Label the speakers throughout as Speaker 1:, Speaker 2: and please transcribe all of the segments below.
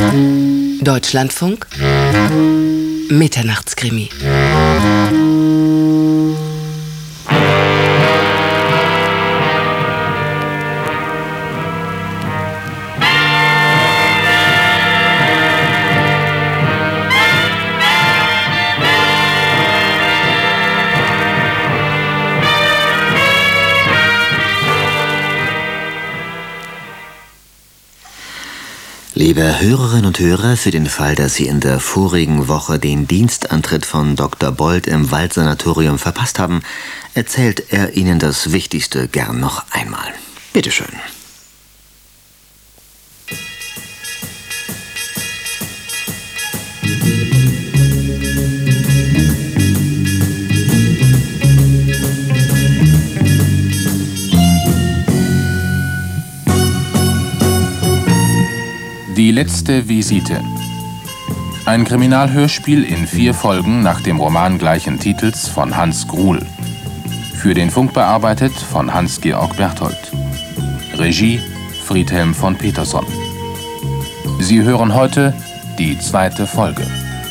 Speaker 1: Deutschlandfunk Mitternachtskrimi.
Speaker 2: Liebe Hörerinnen und Hörer, für den Fall, dass Sie in der vorigen Woche den Dienstantritt von Dr. Bold im Waldsanatorium verpasst haben, erzählt er Ihnen das Wichtigste gern noch einmal. Bitte schön.
Speaker 3: Die letzte Visite. Ein Kriminalhörspiel in 4 Folgen nach dem Roman gleichen Titels von Hans Gruhl. Für den Funk bearbeitet von Hans-Georg Berthold. Regie Friedhelm von Peterson. Sie hören heute die 2. Folge.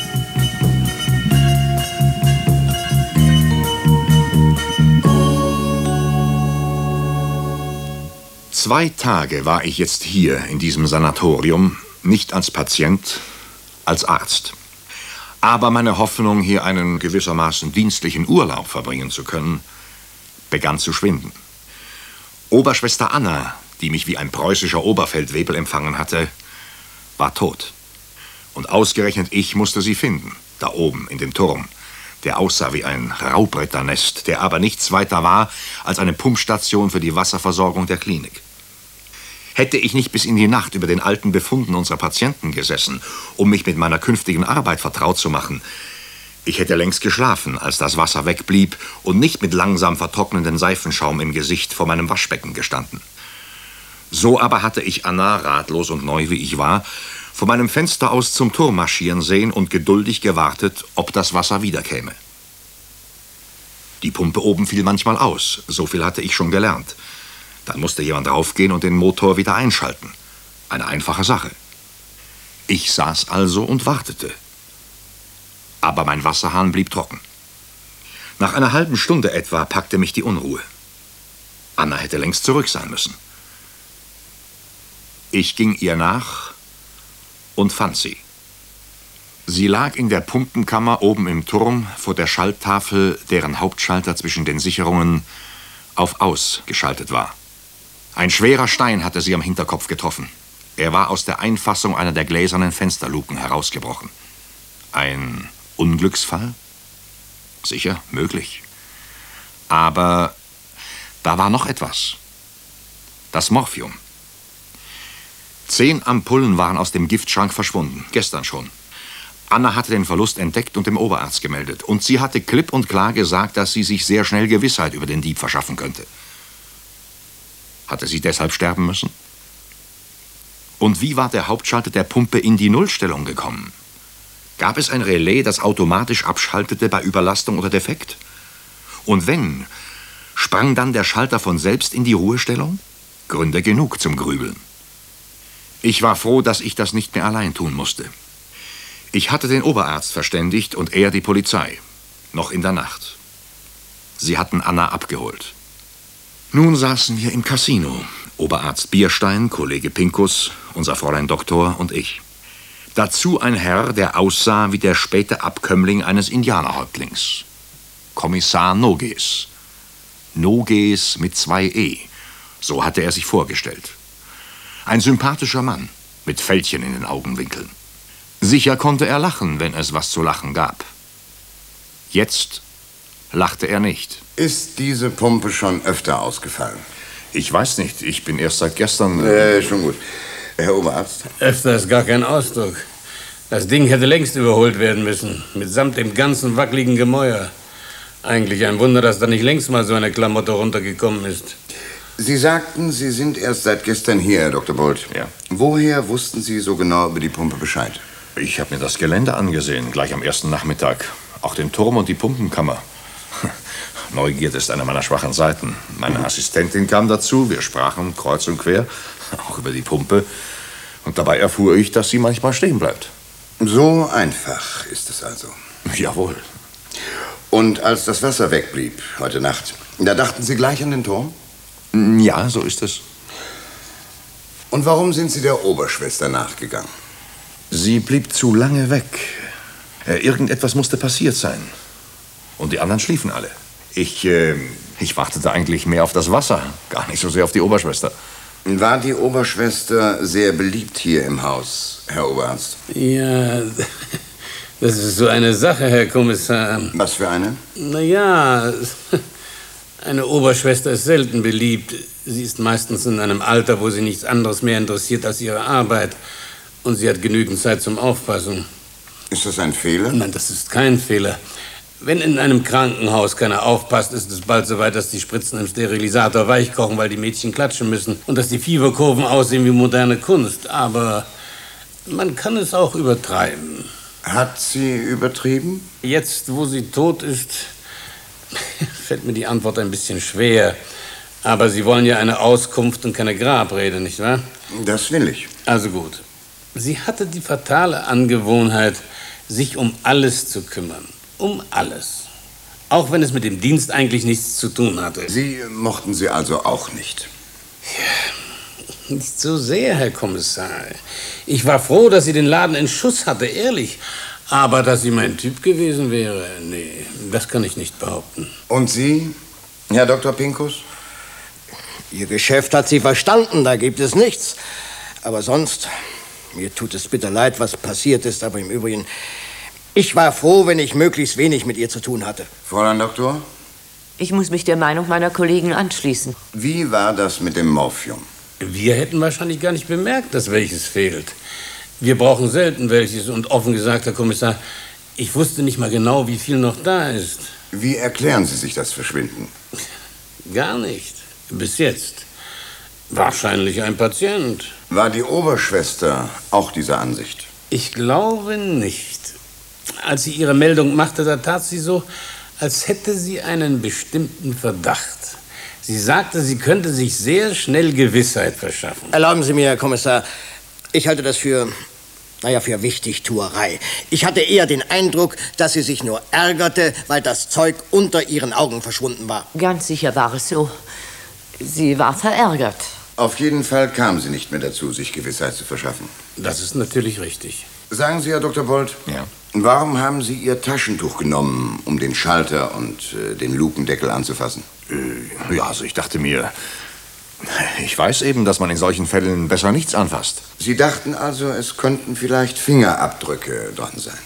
Speaker 4: Zwei Tage war ich jetzt hier in diesem Sanatorium, nicht als Patient, als Arzt. Aber meine Hoffnung, hier einen gewissermaßen dienstlichen Urlaub verbringen zu können, begann zu schwinden. Oberschwester Anna, die mich wie ein preußischer Oberfeldwebel empfangen hatte, war tot. Und ausgerechnet ich musste sie finden, da oben in dem Turm, der aussah wie ein Raubritternest, der aber nichts weiter war als eine Pumpstation für die Wasserversorgung der Klinik. Hätte ich nicht bis in die Nacht über den alten Befunden unserer Patienten gesessen, um mich mit meiner künftigen Arbeit vertraut zu machen, ich hätte längst geschlafen, als das Wasser wegblieb und nicht mit langsam vertrocknendem Seifenschaum im Gesicht vor meinem Waschbecken gestanden. So aber hatte ich Anna, ratlos und neu wie ich war, von meinem Fenster aus zum Turm marschieren sehen und geduldig gewartet, ob das Wasser wiederkäme. Die Pumpe oben fiel manchmal aus, so viel hatte ich schon gelernt. Dann musste jemand raufgehen und den Motor wieder einschalten. Eine einfache Sache. Ich saß also und wartete. Aber mein Wasserhahn blieb trocken. Nach einer halben Stunde etwa packte mich die Unruhe. Anna hätte längst zurück sein müssen. Ich ging ihr nach und fand sie. Sie lag in der Pumpenkammer oben im Turm vor der Schalttafel, deren Hauptschalter zwischen den Sicherungen auf Aus geschaltet war. Ein schwerer Stein hatte sie am Hinterkopf getroffen. Er war aus der Einfassung einer der gläsernen Fensterluken herausgebrochen. Ein Unglücksfall? Sicher, möglich. Aber da war noch etwas. Das Morphium. 10 Ampullen waren aus dem Giftschrank verschwunden, gestern schon. Anna hatte den Verlust entdeckt und dem Oberarzt gemeldet. Und sie hatte klipp und klar gesagt, dass sie sich sehr schnell Gewissheit über den Dieb verschaffen könnte. Hatte sie deshalb sterben müssen? Und wie war der Hauptschalter der Pumpe in die Nullstellung gekommen? Gab es ein Relais, das automatisch abschaltete bei Überlastung oder Defekt? Und wenn, sprang dann der Schalter von selbst in die Ruhestellung? Gründe genug zum Grübeln. Ich war froh, dass ich das nicht mehr allein tun musste. Ich hatte den Oberarzt verständigt und er die Polizei. Noch in der Nacht. Sie hatten Anna abgeholt. Nun saßen wir im Casino. Oberarzt Bierstein, Kollege Pinkus, unser Fräulein Doktor und ich. Dazu ein Herr, der aussah wie der späte Abkömmling eines Indianerhäuptlings. Kommissar Noges. Noges mit 2 E. So hatte er sich vorgestellt. Ein sympathischer Mann, mit Fältchen in den Augenwinkeln. Sicher konnte er lachen, wenn es was zu lachen gab. Jetzt lachte er nicht.
Speaker 5: Ist diese Pumpe schon öfter ausgefallen?
Speaker 4: Ich weiß nicht, ich bin erst seit gestern...
Speaker 5: Schon gut. Herr Oberarzt?
Speaker 6: Öfter ist gar kein Ausdruck. Das Ding hätte längst überholt werden müssen, mitsamt dem ganzen wackeligen Gemäuer. Eigentlich ein Wunder, dass da nicht längst mal so eine Klamotte runtergekommen ist.
Speaker 5: Sie sagten, Sie sind erst seit gestern hier, Herr Dr. Bold.
Speaker 4: Ja.
Speaker 5: Woher wussten Sie so genau über die Pumpe Bescheid?
Speaker 4: Ich habe mir das Gelände angesehen, gleich am ersten Nachmittag. Auch den Turm und die Pumpenkammer. Neugierde ist eine meiner schwachen Seiten. Meine Assistentin kam dazu, wir sprachen kreuz und quer, auch über die Pumpe. Und dabei erfuhr ich, dass sie manchmal stehen bleibt.
Speaker 5: So einfach ist es also.
Speaker 4: Jawohl.
Speaker 5: Und als das Wasser wegblieb, heute Nacht, da dachten Sie gleich an den Turm?
Speaker 4: Ja, so ist es.
Speaker 5: Und warum sind Sie der Oberschwester nachgegangen?
Speaker 4: Sie blieb zu lange weg. Irgendetwas musste passiert sein. Und die anderen schliefen alle. Ich wartete eigentlich mehr auf das Wasser, gar nicht so sehr auf die Oberschwester.
Speaker 5: War die Oberschwester sehr beliebt hier im Haus, Herr Oberarzt?
Speaker 6: Ja, das ist so eine Sache, Herr Kommissar.
Speaker 5: Was für eine?
Speaker 6: Naja, eine Oberschwester ist selten beliebt. Sie ist meistens in einem Alter, wo sie nichts anderes mehr interessiert als ihre Arbeit. Und sie hat genügend Zeit zum Aufpassen.
Speaker 5: Ist das ein Fehler?
Speaker 6: Nein, das ist kein Fehler. Wenn in einem Krankenhaus keiner aufpasst, ist es bald so weit, dass die Spritzen im Sterilisator weich kochen, weil die Mädchen klatschen müssen. Und dass die Fieberkurven aussehen wie moderne Kunst. Aber man kann es auch übertreiben.
Speaker 5: Hat sie übertrieben?
Speaker 6: Jetzt, wo sie tot ist, fällt mir die Antwort ein bisschen schwer. Aber Sie wollen ja eine Auskunft und keine Grabrede, nicht wahr?
Speaker 5: Das will ich.
Speaker 6: Also gut. Sie hatte die fatale Angewohnheit, sich um alles zu kümmern. Um alles. Auch wenn es mit dem Dienst eigentlich nichts zu tun hatte.
Speaker 5: Sie mochten sie also auch nicht?
Speaker 6: Ja, nicht so sehr, Herr Kommissar. Ich war froh, dass sie den Laden in Schuss hatte, ehrlich. Aber dass sie mein Typ gewesen wäre, nee, das kann ich nicht behaupten.
Speaker 5: Und Sie, Herr Dr. Pinkus?
Speaker 1: Ihr Geschäft hat sie verstanden, da gibt es nichts. Aber sonst, mir tut es bitter leid, was passiert ist, aber im Übrigen, ich war froh, wenn ich möglichst wenig mit ihr zu tun hatte.
Speaker 5: Fräulein Doktor?
Speaker 7: Ich muss mich der Meinung meiner Kollegen anschließen.
Speaker 5: Wie war das mit dem Morphium?
Speaker 6: Wir hätten wahrscheinlich gar nicht bemerkt, dass welches fehlt. Wir brauchen selten welches und offen gesagt, Herr Kommissar, ich wusste nicht mal genau, wie viel noch da ist.
Speaker 5: Wie erklären Sie sich das Verschwinden?
Speaker 6: Gar nicht. Bis jetzt. Wahrscheinlich ein Patient.
Speaker 5: War die Oberschwester auch dieser Ansicht?
Speaker 6: Ich glaube nicht. Als sie ihre Meldung machte, da tat sie so, als hätte sie einen bestimmten Verdacht. Sie sagte, sie könnte sich sehr schnell Gewissheit verschaffen.
Speaker 1: Erlauben Sie mir, Herr Kommissar, ich halte das für Wichtigtuerei. Ich hatte eher den Eindruck, dass sie sich nur ärgerte, weil das Zeug unter ihren Augen verschwunden war.
Speaker 7: Ganz sicher war es so. Sie war verärgert.
Speaker 5: Auf jeden Fall kam sie nicht mehr dazu, sich Gewissheit zu verschaffen.
Speaker 6: Das ist natürlich richtig.
Speaker 5: Sagen Sie, Herr Dr. Bolt,
Speaker 4: Ja.
Speaker 5: Warum haben Sie Ihr Taschentuch genommen, um den Schalter und den Lukendeckel anzufassen?
Speaker 4: Ja, also ich dachte mir, ich weiß eben, dass man in solchen Fällen besser nichts anfasst.
Speaker 5: Sie dachten also, es könnten vielleicht Fingerabdrücke dran sein?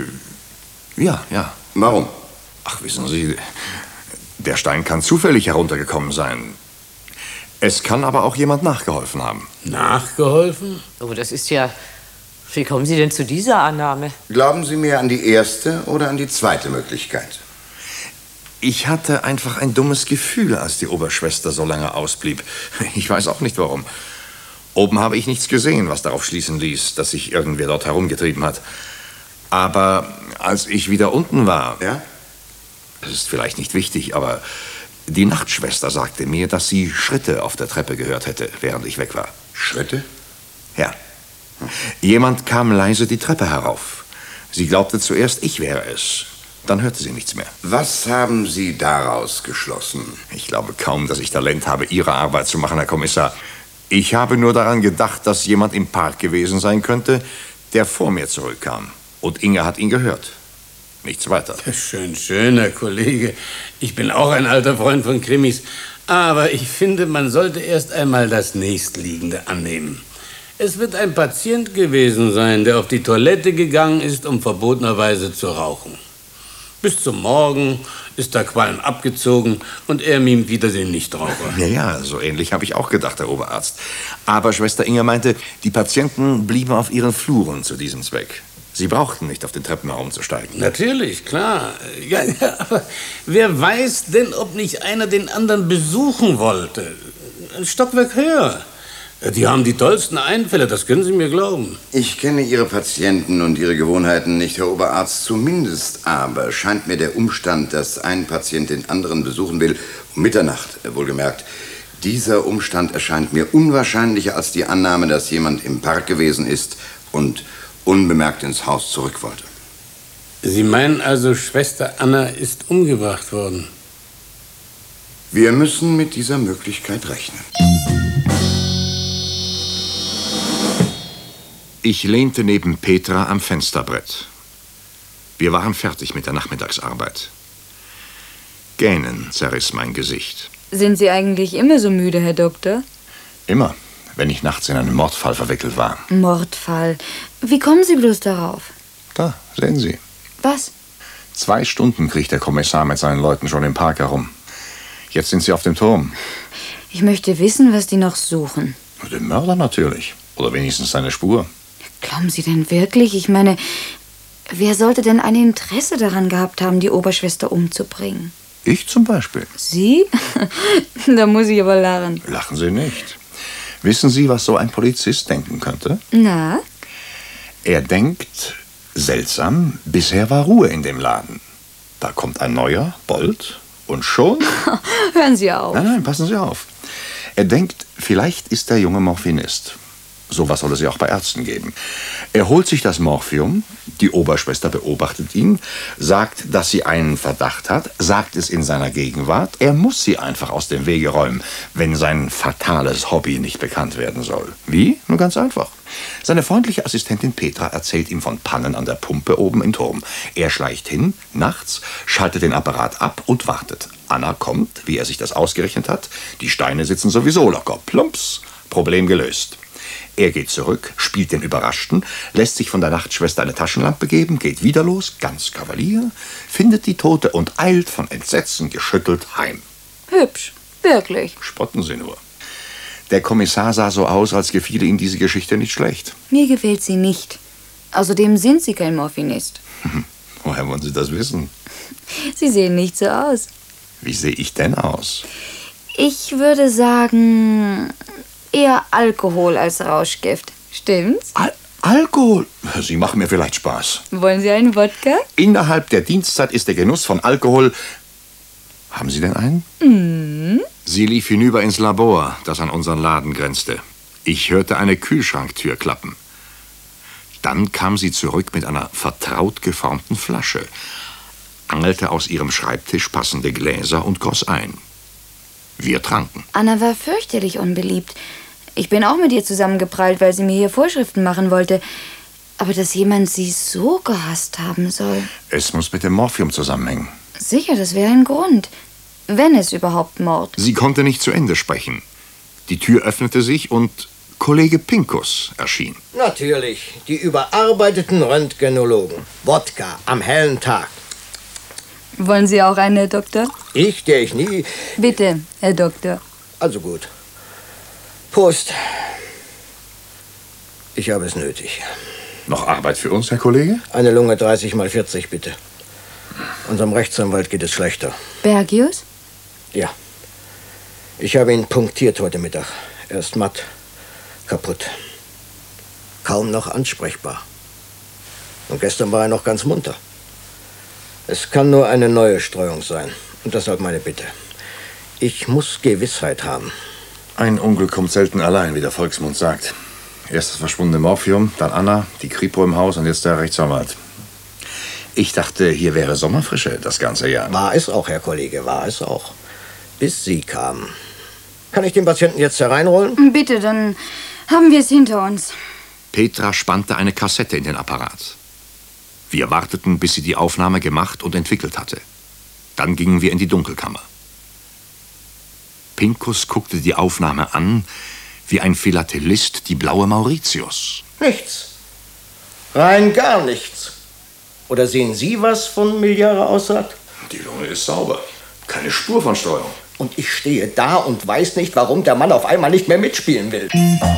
Speaker 4: Ja.
Speaker 5: Warum?
Speaker 4: Ach, wissen Sie, der Stein kann zufällig heruntergekommen sein. Es kann aber auch jemand nachgeholfen haben.
Speaker 6: Nachgeholfen?
Speaker 7: Oh, das ist ja... Wie kommen Sie denn zu dieser Annahme?
Speaker 5: Glauben Sie mehr an die erste oder an die zweite Möglichkeit?
Speaker 4: Ich hatte einfach ein dummes Gefühl, als die Oberschwester so lange ausblieb. Ich weiß auch nicht, warum. Oben habe ich nichts gesehen, was darauf schließen ließ, dass sich irgendwer dort herumgetrieben hat. Aber als ich wieder unten war...
Speaker 5: Ja?
Speaker 4: Das ist vielleicht nicht wichtig, aber die Nachtschwester sagte mir, dass sie Schritte auf der Treppe gehört hätte, während ich weg war.
Speaker 5: Schritte?
Speaker 4: Ja. Jemand kam leise die Treppe herauf. Sie glaubte zuerst, ich wäre es. Dann hörte sie nichts mehr.
Speaker 5: Was haben Sie daraus geschlossen?
Speaker 4: Ich glaube kaum, dass ich Talent habe, Ihre Arbeit zu machen, Herr Kommissar. Ich habe nur daran gedacht, dass jemand im Park gewesen sein könnte, der vor mir zurückkam. Und Inge hat ihn gehört. Nichts weiter.
Speaker 6: Schön, Herr Kollege. Ich bin auch ein alter Freund von Krimis. Aber ich finde, man sollte erst einmal das Nächstliegende annehmen. Es wird ein Patient gewesen sein, der auf die Toilette gegangen ist, um verbotenerweise zu rauchen. Bis zum Morgen ist der Qualm abgezogen und er mimt wieder den Nichtraucher.
Speaker 4: Ja, so ähnlich habe ich auch gedacht, Herr Oberarzt. Aber Schwester Inge meinte, die Patienten blieben auf ihren Fluren zu diesem Zweck. Sie brauchten nicht auf den Treppen herumzusteigen.
Speaker 6: Natürlich, klar. Ja, aber wer weiß denn, ob nicht einer den anderen besuchen wollte? Ein Stockwerk höher. Die haben die tollsten Einfälle, das können Sie mir glauben.
Speaker 5: Ich kenne Ihre Patienten und Ihre Gewohnheiten nicht, Herr Oberarzt. Zumindest aber scheint mir der Umstand, dass ein Patient den anderen besuchen will, um Mitternacht wohlgemerkt, Dieser Umstand erscheint mir unwahrscheinlicher als die Annahme, dass jemand im Park gewesen ist und unbemerkt ins Haus zurück wollte.
Speaker 6: Sie meinen also, Schwester Anna ist umgebracht worden?
Speaker 5: Wir müssen mit dieser Möglichkeit rechnen.
Speaker 4: Ich lehnte neben Petra am Fensterbrett. Wir waren fertig mit der Nachmittagsarbeit. Gähnen zerriss mein Gesicht.
Speaker 8: Sind Sie eigentlich immer so müde, Herr Doktor?
Speaker 4: Immer, wenn ich nachts in einen Mordfall verwickelt war.
Speaker 8: Mordfall. Wie kommen Sie bloß darauf?
Speaker 4: Da, sehen Sie.
Speaker 8: Was?
Speaker 4: 2 Stunden kriecht der Kommissar mit seinen Leuten schon im Park herum. Jetzt sind sie auf dem Turm.
Speaker 8: Ich möchte wissen, was die noch suchen.
Speaker 4: Den Mörder natürlich. Oder wenigstens seine Spur.
Speaker 8: Glauben Sie denn wirklich? Ich meine, wer sollte denn ein Interesse daran gehabt haben, die Oberschwester umzubringen?
Speaker 4: Ich zum Beispiel.
Speaker 8: Sie? Da muss ich aber lachen.
Speaker 4: Lachen Sie nicht. Wissen Sie, was so ein Polizist denken könnte?
Speaker 8: Na?
Speaker 4: Er denkt, seltsam, bisher war Ruhe in dem Laden. Da kommt ein neuer, Bold, und schon...
Speaker 8: Hören Sie auf.
Speaker 4: Nein, passen Sie auf. Er denkt, vielleicht ist der Junge Morphinist. Sowas soll es ja auch bei Ärzten geben. Er holt sich das Morphium, die Oberschwester beobachtet ihn, sagt, dass sie einen Verdacht hat, sagt es in seiner Gegenwart. Er muss sie einfach aus dem Wege räumen, wenn sein fatales Hobby nicht bekannt werden soll. Wie? Nur ganz einfach. Seine freundliche Assistentin Petra erzählt ihm von Pannen an der Pumpe oben im Turm. Er schleicht hin, nachts, schaltet den Apparat ab und wartet. Anna kommt, wie er sich das ausgerechnet hat. Die Steine sitzen sowieso locker. Plumps, Problem gelöst. Er geht zurück, spielt den Überraschten, lässt sich von der Nachtschwester eine Taschenlampe geben, geht wieder los, ganz Kavalier, findet die Tote und eilt von Entsetzen geschüttelt heim.
Speaker 8: Hübsch, wirklich.
Speaker 4: Spotten Sie nur. Der Kommissar sah so aus, als gefiele ihm diese Geschichte nicht schlecht.
Speaker 8: Mir gefällt sie nicht. Außerdem sind Sie kein Morphinist.
Speaker 4: Woher wollen Sie das wissen?
Speaker 8: Sie sehen nicht so aus.
Speaker 4: Wie sehe ich denn aus?
Speaker 8: Ich würde sagen, eher Alkohol als Rauschgift. Stimmt's?
Speaker 4: Alkohol? Sie machen mir vielleicht Spaß.
Speaker 8: Wollen Sie einen Wodka?
Speaker 4: Innerhalb der Dienstzeit ist der Genuss von Alkohol... Haben Sie denn einen?
Speaker 8: Mhm.
Speaker 4: Sie lief hinüber ins Labor, das an unseren Laden grenzte. Ich hörte eine Kühlschranktür klappen. Dann kam sie zurück mit einer vertraut geformten Flasche, angelte aus ihrem Schreibtisch passende Gläser und goss ein. Wir tranken.
Speaker 8: Anna war fürchterlich unbeliebt. Ich bin auch mit ihr zusammengeprallt, weil sie mir hier Vorschriften machen wollte. Aber dass jemand sie so gehasst haben soll...
Speaker 4: Es muss mit dem Morphium zusammenhängen.
Speaker 8: Sicher, das wäre ein Grund. Wenn es überhaupt Mord.
Speaker 4: Sie konnte nicht zu Ende sprechen. Die Tür öffnete sich und Kollege Pinkus erschien.
Speaker 1: Natürlich, die überarbeiteten Röntgenologen. Wodka am hellen Tag.
Speaker 8: Wollen Sie auch einen, Herr Doktor?
Speaker 1: Ich, der ich nie...
Speaker 8: Bitte, Herr Doktor.
Speaker 1: Also gut. Prost. Ich habe es nötig.
Speaker 4: Noch Arbeit für uns, Herr Kollege?
Speaker 1: Eine Lunge 30 mal 40, bitte. Unserem Rechtsanwalt geht es schlechter.
Speaker 8: Bergius?
Speaker 1: Ja. Ich habe ihn punktiert heute Mittag. Er ist matt. Kaputt. Kaum noch ansprechbar. Und gestern war er noch ganz munter. Es kann nur eine neue Streuung sein. Und deshalb meine Bitte. Ich muss Gewissheit haben.
Speaker 4: Ein Unglück kommt selten allein, wie der Volksmund sagt. Erst das verschwundene Morphium, dann Anna, die Kripo im Haus und jetzt der Rechtsanwalt. Ich dachte, hier wäre Sommerfrische das ganze Jahr.
Speaker 1: War es auch, Herr Kollege, war es auch. Bis Sie kamen. Kann ich den Patienten jetzt hereinrollen?
Speaker 8: Bitte, dann haben wir es hinter uns.
Speaker 4: Petra spannte eine Kassette in den Apparat. Wir warteten, bis sie die Aufnahme gemacht und entwickelt hatte. Dann gingen wir in die Dunkelkammer. Pinkus guckte die Aufnahme an, wie ein Philatelist die blaue Mauritius.
Speaker 1: Nichts. Rein gar nichts. Oder sehen Sie was von Milliare Aussaat?
Speaker 4: Die Lunge ist sauber. Keine Spur von Streuung.
Speaker 1: Und ich stehe da und weiß nicht, warum der Mann auf einmal nicht mehr mitspielen will.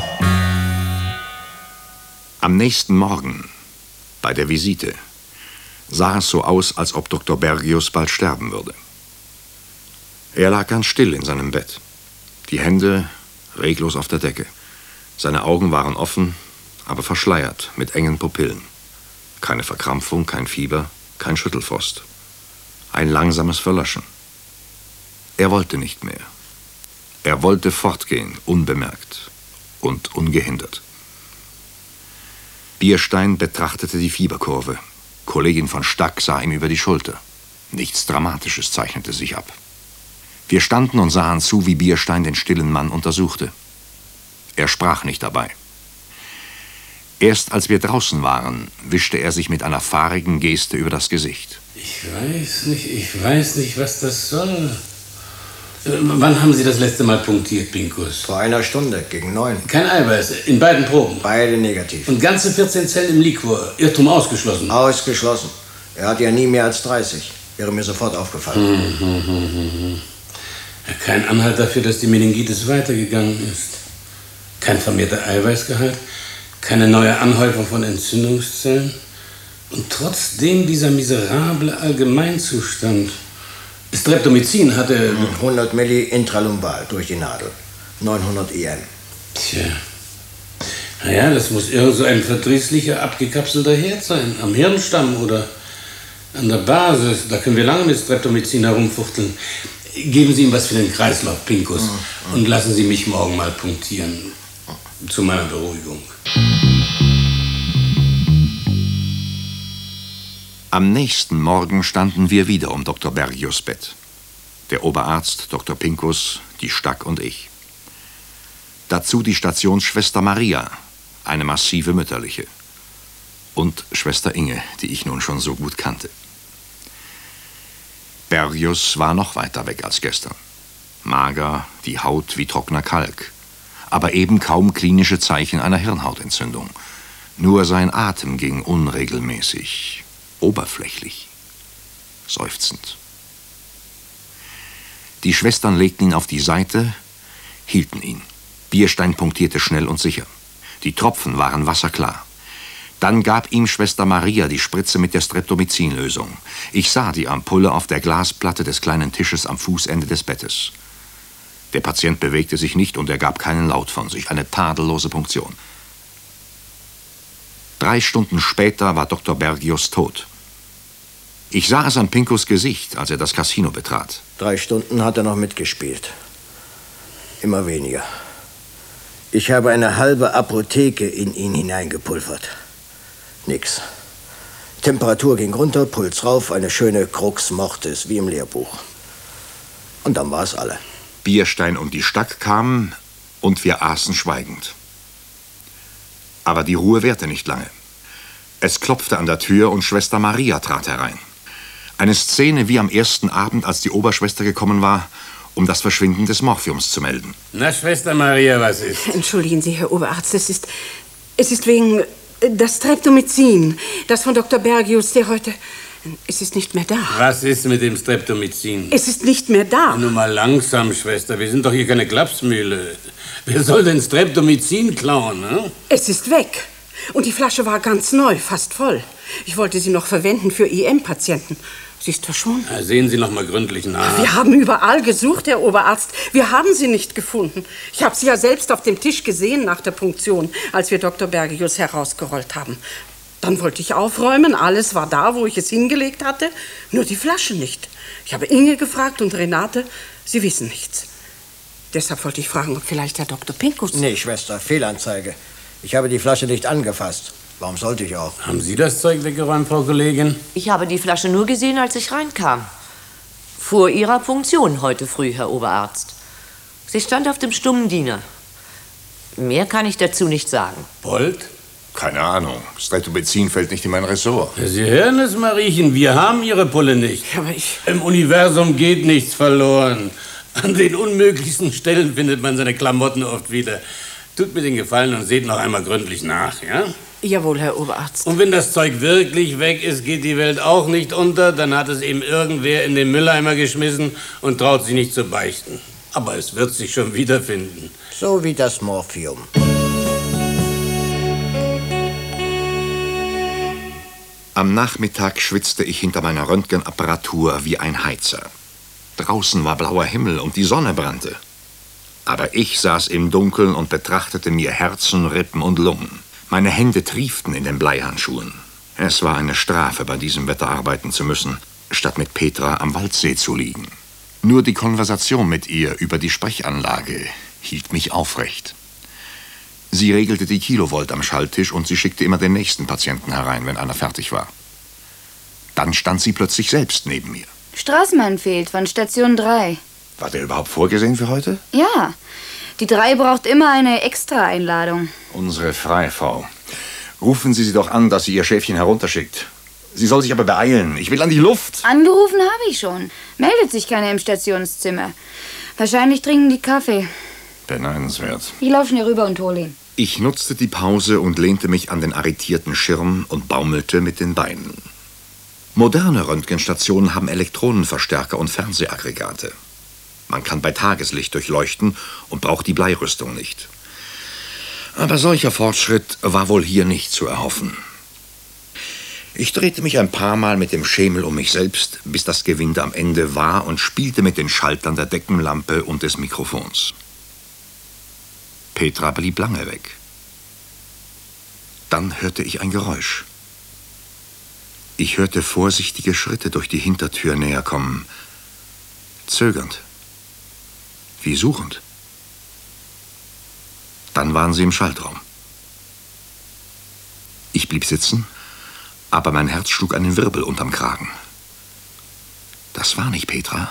Speaker 4: Am nächsten Morgen, bei der Visite, sah es so aus, als ob Dr. Bergius bald sterben würde. Er lag ganz still in seinem Bett. Die Hände reglos auf der Decke. Seine Augen waren offen, aber verschleiert, mit engen Pupillen. Keine Verkrampfung, kein Fieber, kein Schüttelfrost. Ein langsames Verlöschen. Er wollte nicht mehr. Er wollte fortgehen, unbemerkt und ungehindert. Bierstein betrachtete die Fieberkurve. Kollegin von Stack sah ihm über die Schulter. Nichts Dramatisches zeichnete sich ab. Wir standen und sahen zu, wie Bierstein den stillen Mann untersuchte. Er sprach nicht dabei. Erst als wir draußen waren, wischte er sich mit einer fahrigen Geste über das Gesicht.
Speaker 6: Ich weiß nicht, was das soll. Wann haben Sie das letzte Mal punktiert, Pinkus?
Speaker 1: Vor einer Stunde, gegen 9.
Speaker 6: Kein Eiweiß, in beiden Proben?
Speaker 1: Beide negativ.
Speaker 6: Und ganze 14 Zellen im Liquor. Irrtum ausgeschlossen?
Speaker 1: Ausgeschlossen. Er hat ja nie mehr als 30. Wäre mir sofort aufgefallen.
Speaker 6: Kein Anhalt dafür, dass die Meningitis weitergegangen ist. Kein vermehrter Eiweißgehalt. Keine neue Anhäufung von Entzündungszellen. Und trotzdem dieser miserable Allgemeinzustand. Streptomycin hatte...
Speaker 1: 100 Milli intralumbal durch die Nadel. 900 IM.
Speaker 6: Tja. Naja, das muss irgend so ein verdrießlicher, abgekapselter Herd sein. Am Hirnstamm oder an der Basis. Da können wir lange mit Streptomycin herumfuchteln. Geben Sie ihm was für den Kreislauf, Pinkus. Und lassen Sie mich morgen mal punktieren. Zu meiner Beruhigung.
Speaker 4: Am nächsten Morgen standen wir wieder um Dr. Bergius' Bett. Der Oberarzt, Dr. Pinkus, die Stack und ich. Dazu die Stationsschwester Maria, eine massive mütterliche. Und Schwester Inge, die ich nun schon so gut kannte. Bergius war noch weiter weg als gestern. Mager, die Haut wie trockener Kalk. Aber eben kaum klinische Zeichen einer Hirnhautentzündung. Nur sein Atem ging unregelmäßig, oberflächlich, seufzend. Die Schwestern legten ihn auf die Seite, hielten ihn. Bierstein punktierte schnell und sicher. Die Tropfen waren wasserklar. Dann gab ihm Schwester Maria die Spritze mit der Streptomycin-Lösung. Ich sah die Ampulle auf der Glasplatte des kleinen Tisches am Fußende des Bettes. Der Patient bewegte sich nicht und er gab keinen Laut von sich. Eine tadellose Punktion. 3 Stunden später war Dr. Bergius tot. Ich sah es an Pinkus Gesicht, als er das Casino betrat.
Speaker 1: 3 Stunden hat er noch mitgespielt. Immer weniger. Ich habe eine halbe Apotheke in ihn hineingepulvert. Nix. Temperatur ging runter, Puls rauf, eine schöne Crux Mortis, wie im Lehrbuch. Und dann war es alle.
Speaker 4: Bierstein und die Stack kamen und wir aßen schweigend. Aber die Ruhe währte nicht lange. Es klopfte an der Tür und Schwester Maria trat herein. Eine Szene wie am ersten Abend, als die Oberschwester gekommen war, um das Verschwinden des Morphiums zu melden.
Speaker 6: Na, Schwester Maria, was ist?
Speaker 9: Entschuldigen Sie, Herr Oberarzt, es ist wegen das Streptomycin, das von Dr. Bergius, der heute... Es ist nicht mehr da.
Speaker 6: Was ist mit dem Streptomycin?
Speaker 9: Es ist nicht mehr da.
Speaker 6: Nur mal langsam, Schwester. Wir sind doch hier keine Klapsmühle. Wer soll denn Streptomycin klauen, ne?
Speaker 9: Es ist weg. Und die Flasche war ganz neu, fast voll. Ich wollte sie noch verwenden für IM-Patienten. Sie ist verschwunden.
Speaker 6: Na, sehen Sie noch mal gründlich nach.
Speaker 9: Wir haben überall gesucht, Herr Oberarzt. Wir haben sie nicht gefunden. Ich habe sie ja selbst auf dem Tisch gesehen nach der Punktion, als wir Dr. Bergius herausgerollt haben. Dann wollte ich aufräumen, alles war da, wo ich es hingelegt hatte, nur die Flasche nicht. Ich habe Inge gefragt und Renate, sie wissen nichts. Deshalb wollte ich fragen, ob vielleicht Herr Dr. Pinkus...
Speaker 1: Nee, Schwester, Fehlanzeige. Ich habe die Flasche nicht angefasst. Warum sollte ich auch?
Speaker 6: Haben Sie das Zeug weggeräumt, Frau Kollegin?
Speaker 7: Ich habe die Flasche nur gesehen, als ich reinkam. Vor Ihrer Punktion heute früh, Herr Oberarzt. Sie stand auf dem stummen Diener. Mehr kann ich dazu nicht sagen.
Speaker 6: Bold?
Speaker 4: Keine Ahnung. Streptomycin fällt nicht in mein Ressort.
Speaker 6: Sie hören es, Mariechen, wir haben Ihre Pulle nicht.
Speaker 9: Aber
Speaker 6: Im Universum geht nichts verloren. An den unmöglichsten Stellen findet man seine Klamotten oft wieder. Tut mir den Gefallen und seht noch einmal gründlich nach, ja?
Speaker 9: Jawohl, Herr Oberarzt.
Speaker 6: Und wenn das Zeug wirklich weg ist, geht die Welt auch nicht unter, dann hat es eben irgendwer in den Mülleimer geschmissen und traut sich nicht zu beichten. Aber es wird sich schon wiederfinden.
Speaker 1: So wie das Morphium.
Speaker 4: Am Nachmittag schwitzte ich hinter meiner Röntgenapparatur wie ein Heizer. Draußen war blauer Himmel und die Sonne brannte. Aber ich saß im Dunkeln und betrachtete mir Herzen, Rippen und Lungen. Meine Hände trieften in den Bleihandschuhen. Es war eine Strafe, bei diesem Wetter arbeiten zu müssen, statt mit Petra am Waldsee zu liegen. Nur die Konversation mit ihr über die Sprechanlage hielt mich aufrecht. Sie regelte die Kilovolt am Schalttisch und sie schickte immer den nächsten Patienten herein, wenn einer fertig war. Dann stand sie plötzlich selbst neben mir.
Speaker 8: Straßmann fehlt von Station 3.
Speaker 4: War der überhaupt vorgesehen für heute?
Speaker 8: Ja, die 3 braucht immer eine Extra-Einladung.
Speaker 4: Unsere Freifrau. Rufen Sie sie doch an, dass sie ihr Schäfchen herunterschickt. Sie soll sich aber beeilen. Ich will an die Luft.
Speaker 8: Angerufen habe ich schon. Meldet sich keiner im Stationszimmer. Wahrscheinlich trinken die Kaffee.
Speaker 4: Beneidenswert.
Speaker 8: Ich laufe schnell rüber und hole ihn.
Speaker 4: Ich nutzte die Pause und lehnte mich an den arretierten Schirm und baumelte mit den Beinen. Moderne Röntgenstationen haben Elektronenverstärker und Fernsehaggregate. Man kann bei Tageslicht durchleuchten und braucht die Bleirüstung nicht. Aber solcher Fortschritt war wohl hier nicht zu erhoffen. Ich drehte mich ein paar Mal mit dem Schemel um mich selbst, bis das Gewinde am Ende war und spielte mit den Schaltern der Deckenlampe und des Mikrofons. Petra blieb lange weg. Dann hörte ich ein Geräusch. Ich hörte vorsichtige Schritte durch die Hintertür näher kommen. Zögernd. Wie suchend. Dann waren sie im Schaltraum. Ich blieb sitzen, aber mein Herz schlug einen Wirbel unterm Kragen. Das war nicht Petra.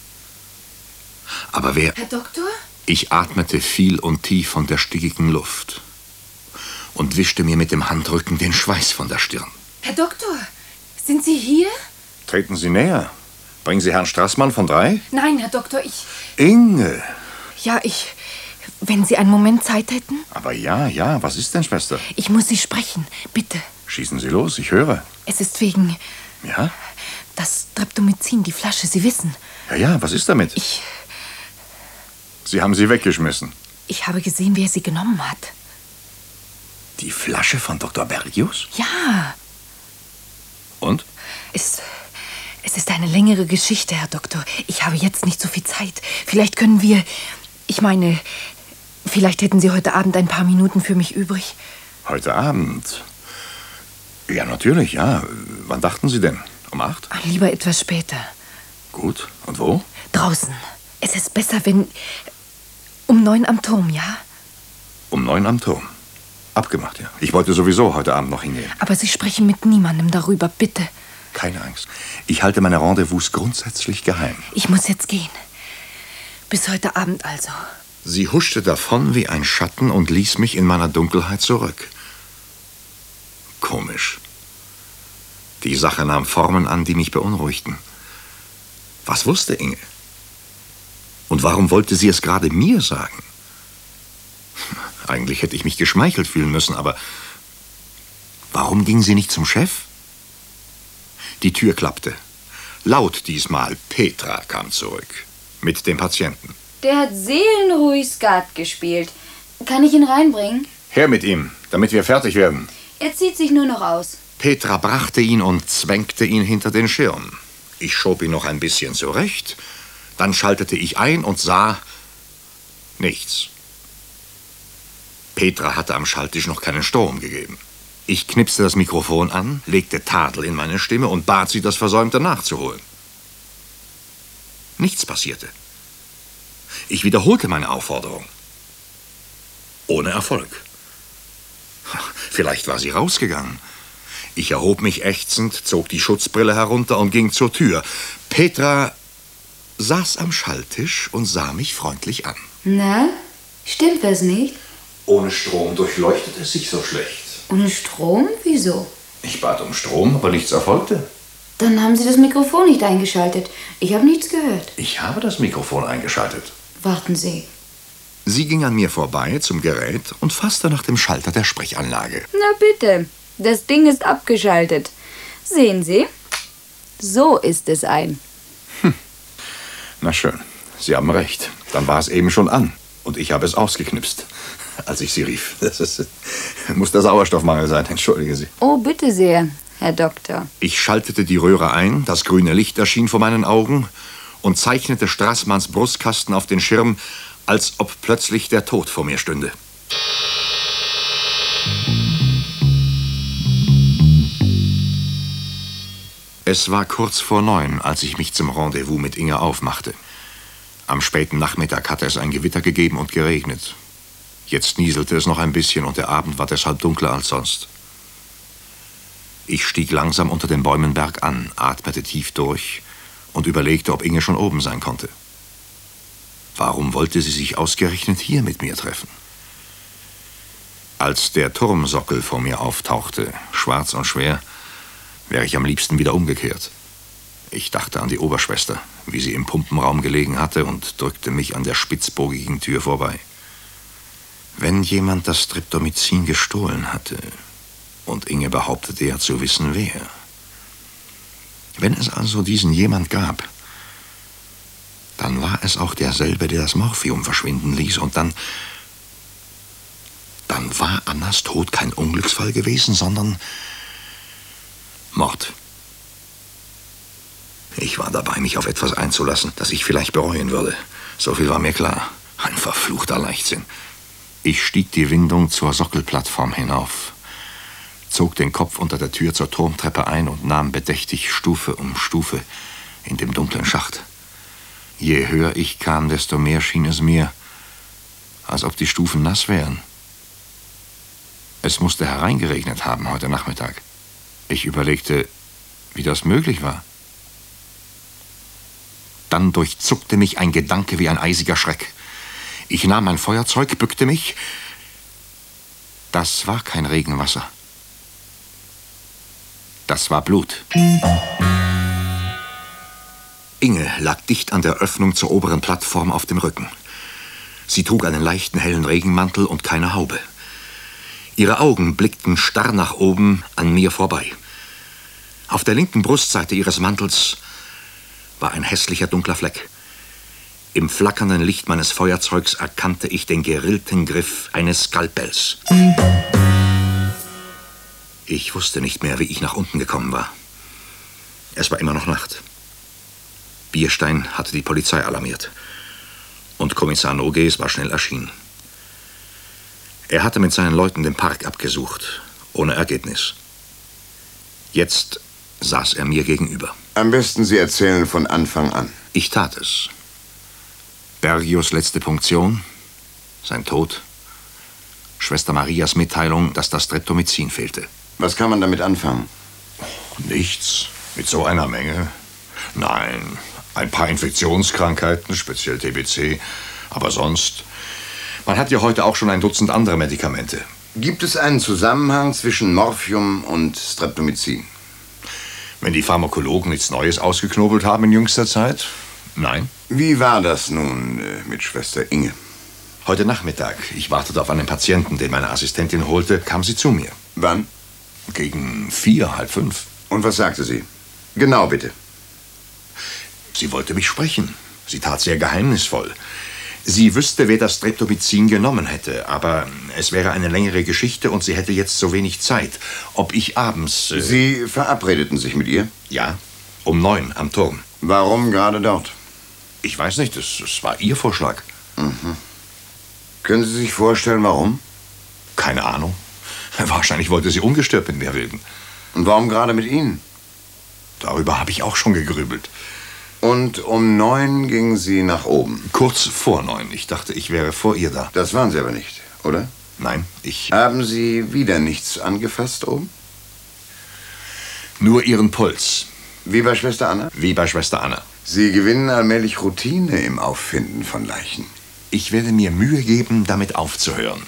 Speaker 4: Aber wer...
Speaker 10: Herr Doktor?
Speaker 4: Ich atmete viel und tief von der stickigen Luft und wischte mir mit dem Handrücken den Schweiß von der Stirn.
Speaker 10: Herr Doktor, sind Sie hier?
Speaker 4: Treten Sie näher. Bringen Sie Herrn Straßmann von 3?
Speaker 10: Nein, Herr Doktor, ich...
Speaker 4: Inge!
Speaker 10: Ja, wenn Sie einen Moment Zeit hätten?
Speaker 4: Aber ja, was ist denn, Schwester?
Speaker 10: Ich muss Sie sprechen, bitte.
Speaker 4: Schießen Sie los, ich höre.
Speaker 10: Es ist wegen...
Speaker 4: Ja?
Speaker 10: Das Streptomycin, die Flasche, Sie wissen.
Speaker 4: Ja, was ist damit? Sie haben sie weggeschmissen.
Speaker 10: Ich habe gesehen, wer sie genommen hat.
Speaker 4: Die Flasche von Dr. Bergius?
Speaker 10: Ja.
Speaker 4: Und?
Speaker 10: Es ist eine längere Geschichte, Herr Doktor. Ich habe jetzt nicht so viel Zeit. Vielleicht können wir... Ich meine, vielleicht hätten Sie heute Abend ein paar Minuten für mich übrig.
Speaker 4: Heute Abend? Ja, natürlich, ja. Wann dachten Sie denn? Um 8?
Speaker 10: Lieber etwas später.
Speaker 4: Gut. Und wo?
Speaker 10: Draußen. Es ist besser, wenn... Um 9 am Turm, ja?
Speaker 4: Um 9 am Turm. Abgemacht, ja. Ich wollte sowieso heute Abend noch hingehen.
Speaker 10: Aber Sie sprechen mit niemandem darüber, bitte.
Speaker 4: Keine Angst. Ich halte meine Rendezvous grundsätzlich geheim.
Speaker 10: Ich muss jetzt gehen. Bis heute Abend also.
Speaker 4: Sie huschte davon wie ein Schatten und ließ mich in meiner Dunkelheit zurück. Komisch. Die Sache nahm Formen an, die mich beunruhigten. Was wusste Inge? Und warum wollte sie es gerade mir sagen? Eigentlich hätte ich mich geschmeichelt fühlen müssen, aber warum ging sie nicht zum Chef? Die Tür klappte. Laut diesmal. Petra kam zurück. Mit dem Patienten.
Speaker 8: Der hat seelenruhig Skat gespielt. Kann ich ihn reinbringen?
Speaker 4: Her mit ihm, damit wir fertig werden.
Speaker 8: Er zieht sich nur noch aus.
Speaker 4: Petra brachte ihn und zwängte ihn hinter den Schirm. Ich schob ihn noch ein bisschen zurecht. Dann schaltete ich ein und sah nichts. Petra hatte am Schalttisch noch keinen Strom gegeben. Ich knipste das Mikrofon an, legte Tadel in meine Stimme und bat sie, das Versäumte nachzuholen. Nichts passierte. Ich wiederholte meine Aufforderung. Ohne Erfolg. Vielleicht war sie rausgegangen. Ich erhob mich ächzend, zog die Schutzbrille herunter und ging zur Tür. Petra saß am Schalltisch und sah mich freundlich an.
Speaker 8: Na, stimmt das nicht?
Speaker 4: Ohne Strom durchleuchtet es sich so schlecht.
Speaker 8: Ohne Strom? Wieso?
Speaker 4: Ich bat um Strom, aber nichts erfolgte.
Speaker 8: Dann haben Sie das Mikrofon nicht eingeschaltet. Ich habe nichts gehört.
Speaker 4: Ich habe das Mikrofon eingeschaltet.
Speaker 8: Warten Sie.
Speaker 4: Sie ging an mir vorbei zum Gerät und fasste nach dem Schalter der Sprechanlage.
Speaker 8: Na bitte, das Ding ist abgeschaltet. Sehen Sie? So ist es ein.
Speaker 4: Na schön, Sie haben recht. Dann war es eben schon an. Und ich habe es ausgeknipst, als ich Sie rief. Muss der Sauerstoffmangel sein, entschuldige Sie.
Speaker 8: Oh, bitte sehr, Herr Doktor.
Speaker 4: Ich schaltete die Röhre ein, das grüne Licht erschien vor meinen Augen und zeichnete Straßmanns Brustkasten auf den Schirm, als ob plötzlich der Tod vor mir stünde. Es war kurz vor 9, als ich mich zum Rendezvous mit Inge aufmachte. Am späten Nachmittag hatte es ein Gewitter gegeben und geregnet. Jetzt nieselte es noch ein bisschen und der Abend war deshalb dunkler als sonst. Ich stieg langsam unter dem Bäumenberg an, atmete tief durch und überlegte, ob Inge schon oben sein konnte. Warum wollte sie sich ausgerechnet hier mit mir treffen? Als der Turmsockel vor mir auftauchte, schwarz und schwer, wäre ich am liebsten wieder umgekehrt. Ich dachte an die Oberschwester, wie sie im Pumpenraum gelegen hatte, und drückte mich an der spitzbogigen Tür vorbei. Wenn jemand das Streptomycin gestohlen hatte, und Inge behauptete ja zu wissen, wer. Wenn es also diesen jemand gab, dann war es auch derselbe, der das Morphium verschwinden ließ, und dann war Annas Tod kein Unglücksfall gewesen, sondern Mord. Ich war dabei, mich auf etwas einzulassen, das ich vielleicht bereuen würde. So viel war mir klar. Ein verfluchter Leichtsinn. Ich stieg die Windung zur Sockelplattform hinauf, zog den Kopf unter der Tür zur Turmtreppe ein und nahm bedächtig Stufe um Stufe in dem dunklen Schacht. Je höher ich kam, desto mehr schien es mir, als ob die Stufen nass wären. Es musste hereingeregnet haben heute Nachmittag. Ich überlegte, wie das möglich war. Dann durchzuckte mich ein Gedanke wie ein eisiger Schreck. Ich nahm mein Feuerzeug, bückte mich. Das war kein Regenwasser. Das war Blut. Inge lag dicht an der Öffnung zur oberen Plattform auf dem Rücken. Sie trug einen leichten, hellen Regenmantel und keine Haube. Ihre Augen blickten starr nach oben an mir vorbei. Auf der linken Brustseite ihres Mantels war ein hässlicher, dunkler Fleck. Im flackernden Licht meines Feuerzeugs erkannte ich den gerillten Griff eines Skalpells. Ich wusste nicht mehr, wie ich nach unten gekommen war. Es war immer noch Nacht. Bierstein hatte die Polizei alarmiert. Und Kommissar Nogues war schnell erschienen. Er hatte mit seinen Leuten den Park abgesucht, ohne Ergebnis. Jetzt saß er mir gegenüber.
Speaker 5: Am besten Sie erzählen von Anfang an.
Speaker 4: Ich tat es. Bergius letzte Punktion, sein Tod, Schwester Marias Mitteilung, dass das Streptomycin fehlte.
Speaker 5: Was kann man damit anfangen?
Speaker 4: Nichts. Mit so einer Menge. Nein, ein paar Infektionskrankheiten, speziell TBC, aber sonst. Man hat ja heute auch schon ein Dutzend andere Medikamente.
Speaker 5: Gibt es einen Zusammenhang zwischen Morphium und Streptomycin?
Speaker 4: Wenn die Pharmakologen nichts Neues ausgeknobelt haben in jüngster Zeit? Nein.
Speaker 5: Wie war das nun mit Schwester Inge?
Speaker 4: Heute Nachmittag. Ich wartete auf einen Patienten, den meine Assistentin holte, kam sie zu mir.
Speaker 5: Wann?
Speaker 4: Gegen 4, halb 5.
Speaker 5: Und was sagte sie? Genau, bitte.
Speaker 4: Sie wollte mich sprechen. Sie tat sehr geheimnisvoll. Sie wüsste, wer das Streptomycin genommen hätte, aber es wäre eine längere Geschichte und sie hätte jetzt so wenig Zeit. Ob ich abends...
Speaker 5: Sie verabredeten sich mit ihr?
Speaker 4: Ja, um 9 am Turm.
Speaker 5: Warum gerade dort?
Speaker 4: Ich weiß nicht, es war ihr Vorschlag.
Speaker 5: Mhm. Können Sie sich vorstellen, warum?
Speaker 4: Keine Ahnung. Wahrscheinlich wollte sie ungestört mit mir reden.
Speaker 5: Und warum gerade mit Ihnen?
Speaker 4: Darüber habe ich auch schon gegrübelt.
Speaker 5: Und um 9 gingen Sie nach oben?
Speaker 4: Kurz vor 9. Ich dachte, ich wäre vor ihr da.
Speaker 5: Das waren Sie aber nicht, oder?
Speaker 4: Nein, ich...
Speaker 5: Haben Sie wieder nichts angefasst oben?
Speaker 4: Nur ihren Puls.
Speaker 5: Wie bei Schwester Anna?
Speaker 4: Wie bei Schwester Anna.
Speaker 5: Sie gewinnen allmählich Routine im Auffinden von Leichen.
Speaker 4: Ich werde mir Mühe geben, damit aufzuhören.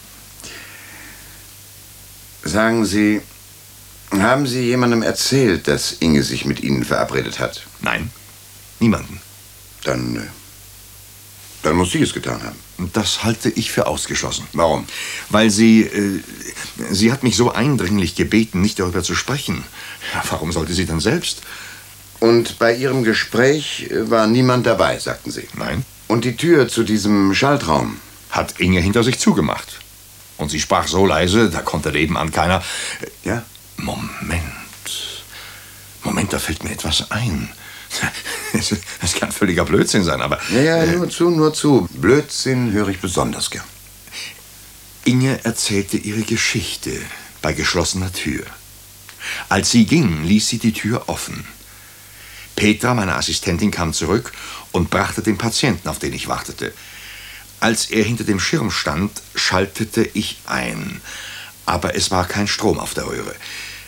Speaker 5: Sagen Sie, haben Sie jemandem erzählt, dass Inge sich mit Ihnen verabredet hat?
Speaker 4: Nein, niemanden.
Speaker 5: Dann muss sie es getan haben.
Speaker 4: Das halte ich für ausgeschlossen.
Speaker 5: Warum?
Speaker 4: Weil sie hat mich so eindringlich gebeten, nicht darüber zu sprechen. Ja, warum sollte sie dann selbst?
Speaker 5: Und bei Ihrem Gespräch war niemand dabei, sagten Sie?
Speaker 4: Nein.
Speaker 5: Und die Tür zu diesem Schaltraum?
Speaker 4: Hat Inge hinter sich zugemacht. Und sie sprach so leise, da konnte nebenan keiner...
Speaker 5: Ja?
Speaker 4: Moment, da fällt mir etwas ein. Es kann völliger Blödsinn sein, aber...
Speaker 5: Ja, nur zu. Blödsinn höre ich besonders gern.
Speaker 4: Inge erzählte ihre Geschichte bei geschlossener Tür. Als sie ging, ließ sie die Tür offen. Petra, meine Assistentin, kam zurück und brachte den Patienten, auf den ich wartete. Als er hinter dem Schirm stand, schaltete ich ein. Aber es war kein Strom auf der Röhre.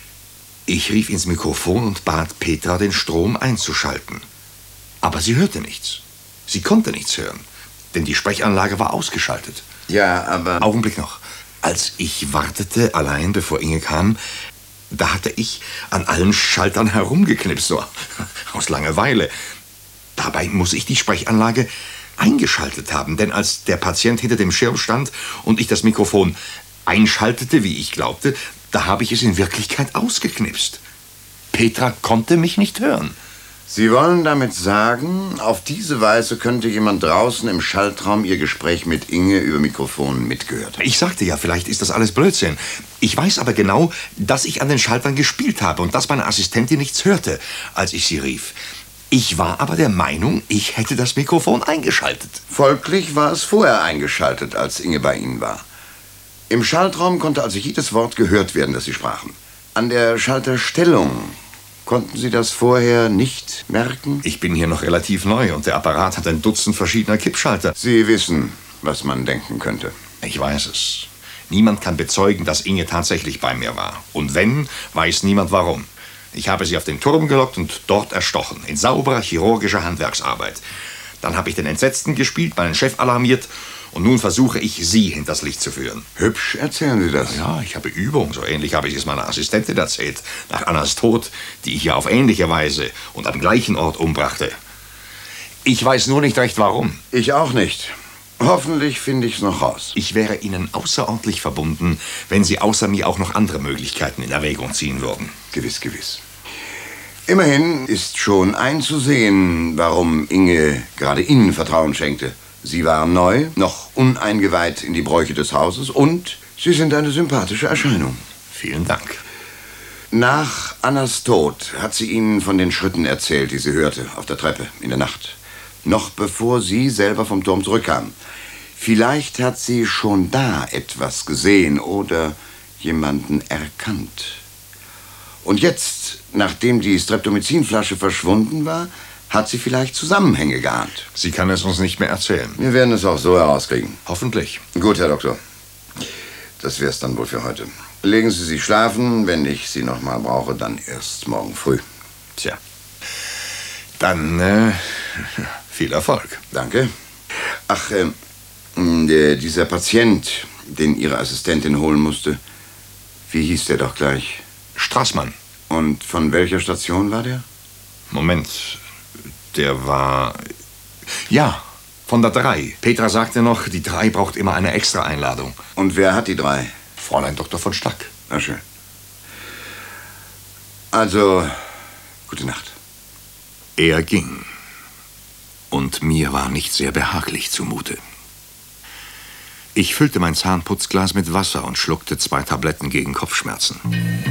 Speaker 4: Ich rief ins Mikrofon und bat Petra, den Strom einzuschalten. Aber sie hörte nichts. Sie konnte nichts hören, denn die Sprechanlage war ausgeschaltet.
Speaker 5: Ja, aber...
Speaker 4: Augenblick noch. Als ich wartete, allein bevor Inge kam, da hatte ich an allen Schaltern herumgeknipst, so aus Langeweile. Dabei muss ich die Sprechanlage eingeschaltet haben, denn als der Patient hinter dem Schirm stand und ich das Mikrofon einschaltete, wie ich glaubte, da habe ich es in Wirklichkeit ausgeknipst. Petra konnte mich nicht hören.
Speaker 5: Sie wollen damit sagen, auf diese Weise könnte jemand draußen im Schaltraum Ihr Gespräch mit Inge über Mikrofon mitgehört haben.
Speaker 4: Ich sagte ja, vielleicht ist das alles Blödsinn. Ich weiß aber genau, dass ich an den Schaltern gespielt habe und dass meine Assistentin nichts hörte, als ich sie rief. Ich war aber der Meinung, ich hätte das Mikrofon eingeschaltet.
Speaker 5: Folglich war es vorher eingeschaltet, als Inge bei Ihnen war. Im Schaltraum konnte also jedes Wort gehört werden, das Sie sprachen. An der Schalterstellung konnten Sie das vorher nicht merken?
Speaker 4: Ich bin hier noch relativ neu und der Apparat hat ein Dutzend verschiedener Kippschalter.
Speaker 5: Sie wissen, was man denken könnte.
Speaker 4: Ich weiß es. Niemand kann bezeugen, dass Inge tatsächlich bei mir war. Und wenn, weiß niemand warum. Ich habe sie auf den Turm gelockt und dort erstochen. In sauberer chirurgischer Handwerksarbeit. Dann habe ich den Entsetzten gespielt, meinen Chef alarmiert. Und nun versuche ich, sie hinters Licht zu führen.
Speaker 5: Hübsch erzählen Sie das.
Speaker 4: Ja, ich habe Übung. So ähnlich habe ich es meiner Assistentin erzählt. Nach Annas Tod, die ich ja auf ähnliche Weise und am gleichen Ort umbrachte. Ich weiß nur nicht recht, warum.
Speaker 5: Ich auch nicht. Hoffentlich finde ich es noch raus.
Speaker 4: Ich wäre Ihnen außerordentlich verbunden, wenn Sie außer mir auch noch andere Möglichkeiten in Erwägung ziehen würden.
Speaker 5: Gewiss, gewiss. Immerhin ist schon einzusehen, warum Inge gerade Ihnen Vertrauen schenkte. Sie waren neu, noch uneingeweiht in die Bräuche des Hauses und Sie sind eine sympathische Erscheinung.
Speaker 4: Vielen Dank.
Speaker 5: Nach Annas Tod hat sie Ihnen von den Schritten erzählt, die sie hörte auf der Treppe in der Nacht. Noch bevor Sie selber vom Turm zurückkamen. Vielleicht hat sie schon da etwas gesehen oder jemanden erkannt. Und jetzt, nachdem die Streptomycinflasche verschwunden war, hat sie vielleicht Zusammenhänge geahnt.
Speaker 4: Sie kann es uns nicht mehr erzählen.
Speaker 5: Wir werden es auch so herauskriegen.
Speaker 4: Hoffentlich.
Speaker 5: Gut, Herr Doktor. Das wär's dann wohl für heute. Legen Sie sich schlafen. Wenn ich Sie noch mal brauche, dann erst morgen früh.
Speaker 4: Tja. Dann, viel Erfolg.
Speaker 5: Danke. Ach, dieser Patient, den Ihre Assistentin holen musste, wie hieß der doch gleich?
Speaker 4: Straßmann.
Speaker 5: Und von welcher Station war der?
Speaker 4: Moment, der war... Ja, von der 3. Petra sagte noch, die 3 braucht immer eine extra Einladung.
Speaker 5: Und wer hat die 3?
Speaker 4: Fräulein Dr. von Stack.
Speaker 5: Na schön. Also, gute Nacht.
Speaker 4: Er ging. Und mir war nicht sehr behaglich zumute. Ich füllte mein Zahnputzglas mit Wasser und schluckte 2 Tabletten gegen Kopfschmerzen.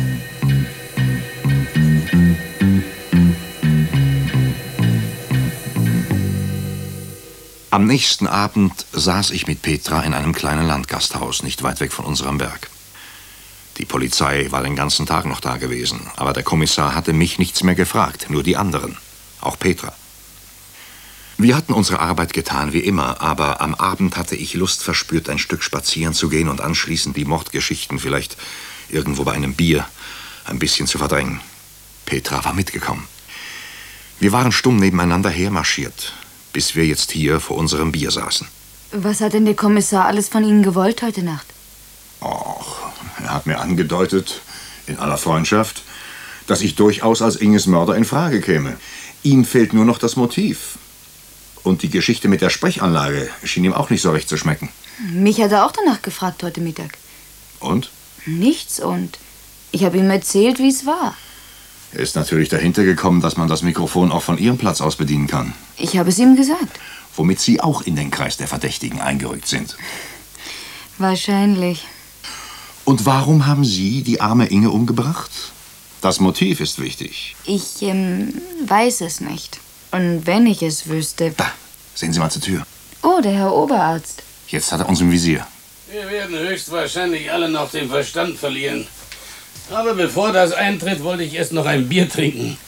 Speaker 4: Am nächsten Abend saß ich mit Petra in einem kleinen Landgasthaus, nicht weit weg von unserem Berg. Die Polizei war den ganzen Tag noch da gewesen, aber der Kommissar hatte mich nichts mehr gefragt, nur die anderen, auch Petra. Wir hatten unsere Arbeit getan wie immer, aber am Abend hatte ich Lust verspürt, ein Stück spazieren zu gehen und anschließend die Mordgeschichten vielleicht irgendwo bei einem Bier ein bisschen zu verdrängen. Petra war mitgekommen. Wir waren stumm nebeneinander hermarschiert, bis wir jetzt hier vor unserem Bier saßen.
Speaker 8: Was hat denn der Kommissar alles von Ihnen gewollt heute Nacht?
Speaker 4: Och, er hat mir angedeutet, in aller Freundschaft, dass ich durchaus als Inges Mörder in Frage käme. Ihm fehlt nur noch das Motiv. Und die Geschichte mit der Sprechanlage schien ihm auch nicht so recht zu schmecken.
Speaker 8: Mich hat er auch danach gefragt heute Mittag.
Speaker 4: Und?
Speaker 8: Nichts und. Ich habe ihm erzählt, wie es war.
Speaker 4: Er ist natürlich dahinter gekommen, dass man das Mikrofon auch von Ihrem Platz aus bedienen kann.
Speaker 8: Ich habe es ihm gesagt.
Speaker 4: Womit Sie auch in den Kreis der Verdächtigen eingerückt sind.
Speaker 8: Wahrscheinlich.
Speaker 4: Und warum haben Sie die arme Inge umgebracht? Das Motiv ist wichtig.
Speaker 8: Ich weiß es nicht. Und wenn ich es wüsste...
Speaker 4: Da, sehen Sie mal zur Tür.
Speaker 8: Oh, der Herr Oberarzt.
Speaker 4: Jetzt hat er uns im Visier.
Speaker 6: Wir werden höchstwahrscheinlich alle noch den Verstand verlieren. Aber bevor das eintritt, wollte ich erst noch ein Bier trinken.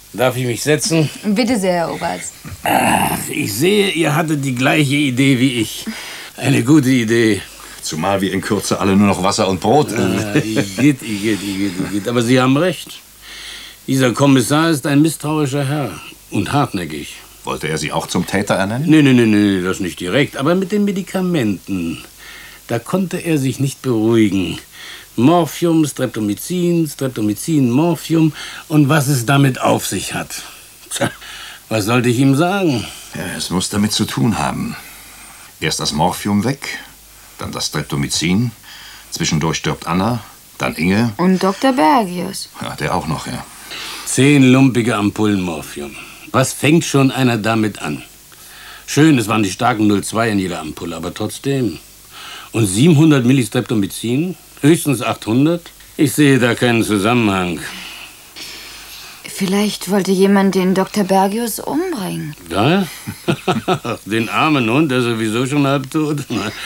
Speaker 6: Darf ich mich setzen?
Speaker 8: Bitte sehr, Herr Oberarzt.
Speaker 6: Ach, ich sehe, ihr hattet die gleiche Idee wie ich. Eine gute Idee.
Speaker 4: Zumal wir in Kürze alle nur noch Wasser und Brot.
Speaker 6: Igitt. Aber Sie haben recht. Dieser Kommissar ist ein misstrauischer Herr und hartnäckig.
Speaker 4: Wollte er Sie auch zum Täter ernennen?
Speaker 6: Nee, das nicht direkt. Aber mit den Medikamenten, da konnte er sich nicht beruhigen. Morphium, Streptomycin, Morphium und was es damit auf sich hat. Tja, was sollte ich ihm sagen?
Speaker 4: Ja, es muss damit zu tun haben. Erst das Morphium weg, dann das Streptomycin. Zwischendurch stirbt Anna, dann Inge.
Speaker 8: Und Dr. Bergius.
Speaker 4: Ja, der auch noch, ja.
Speaker 6: 10 lumpige Ampullen Morphium. Was fängt schon einer damit an? Schön, es waren die starken 0,2 in jeder Ampulle, aber trotzdem. Und 700 Millistreptomycin? Höchstens 800? Ich sehe da keinen Zusammenhang.
Speaker 8: Vielleicht wollte jemand den Dr. Bergius umbringen.
Speaker 6: Da? Den armen Hund, der ist sowieso schon halbtot.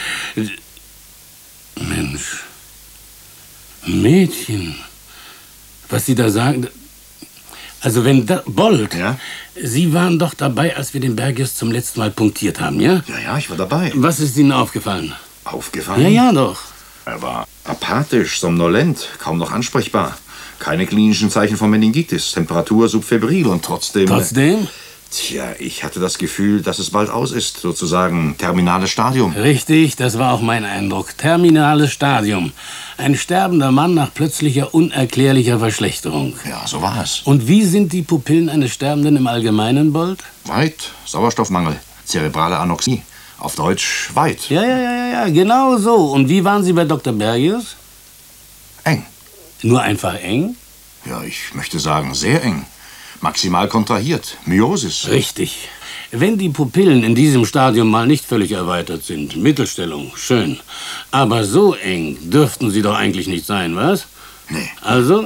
Speaker 6: Mensch. Mädchen. Was Sie da sagen. Also wenn Bold,
Speaker 4: ja?
Speaker 6: Sie waren doch dabei, als wir den Bergius zum letzten Mal punktiert haben, ja?
Speaker 4: Ja, ich war dabei.
Speaker 6: Was ist Ihnen aufgefallen?
Speaker 4: Aufgefallen?
Speaker 6: Ja, doch.
Speaker 4: Er war apathisch, somnolent, kaum noch ansprechbar. Keine klinischen Zeichen von Meningitis, Temperatur subfebril und trotzdem...
Speaker 6: Trotzdem?
Speaker 4: Tja, ich hatte das Gefühl, dass es bald aus ist, sozusagen terminales Stadium.
Speaker 6: Richtig, das war auch mein Eindruck. Terminales Stadium. Ein sterbender Mann nach plötzlicher, unerklärlicher Verschlechterung.
Speaker 4: Ja, so war es.
Speaker 6: Und wie sind die Pupillen eines Sterbenden im Allgemeinen, Bold?
Speaker 4: Weit, Sauerstoffmangel, zerebrale Anoxie. Auf Deutsch weit.
Speaker 6: Ja, genau so. Und wie waren Sie bei Dr. Bergius?
Speaker 4: Eng.
Speaker 6: Nur einfach eng?
Speaker 4: Ja, ich möchte sagen, sehr eng. Maximal kontrahiert. Myosis.
Speaker 6: Richtig. Wenn die Pupillen in diesem Stadium mal nicht völlig erweitert sind, Mittelstellung, schön. Aber so eng dürften sie doch eigentlich nicht sein, was?
Speaker 4: Nee.
Speaker 6: Also?